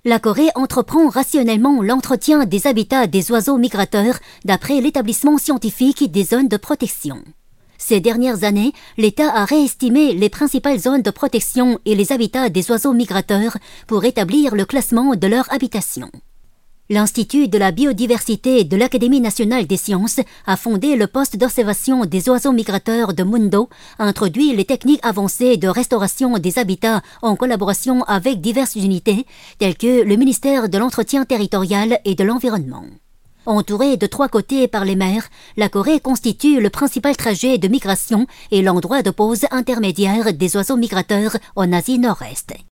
La Corée entreprend rationnellement l'entretien des habitats des oiseaux migrateurs d'après l'établissement scientifique des zones de protection. Ces dernières années, l'État a réestimé les principales zones de protection et les habitats des oiseaux migrateurs pour établir le classement de leur habitation. L'Institut de la biodiversité de l'Académie nationale des sciences a fondé le poste d'observation des oiseaux migrateurs de Mundo, a introduit les techniques avancées de restauration des habitats en collaboration avec diverses unités, telles que le ministère de l'Entretien territorial et de l'Environnement. Entourée de 3 côtés par les mers, la Corée constitue le principal trajet de migration et l'endroit de pause intermédiaire des oiseaux migrateurs en Asie Nord-Est.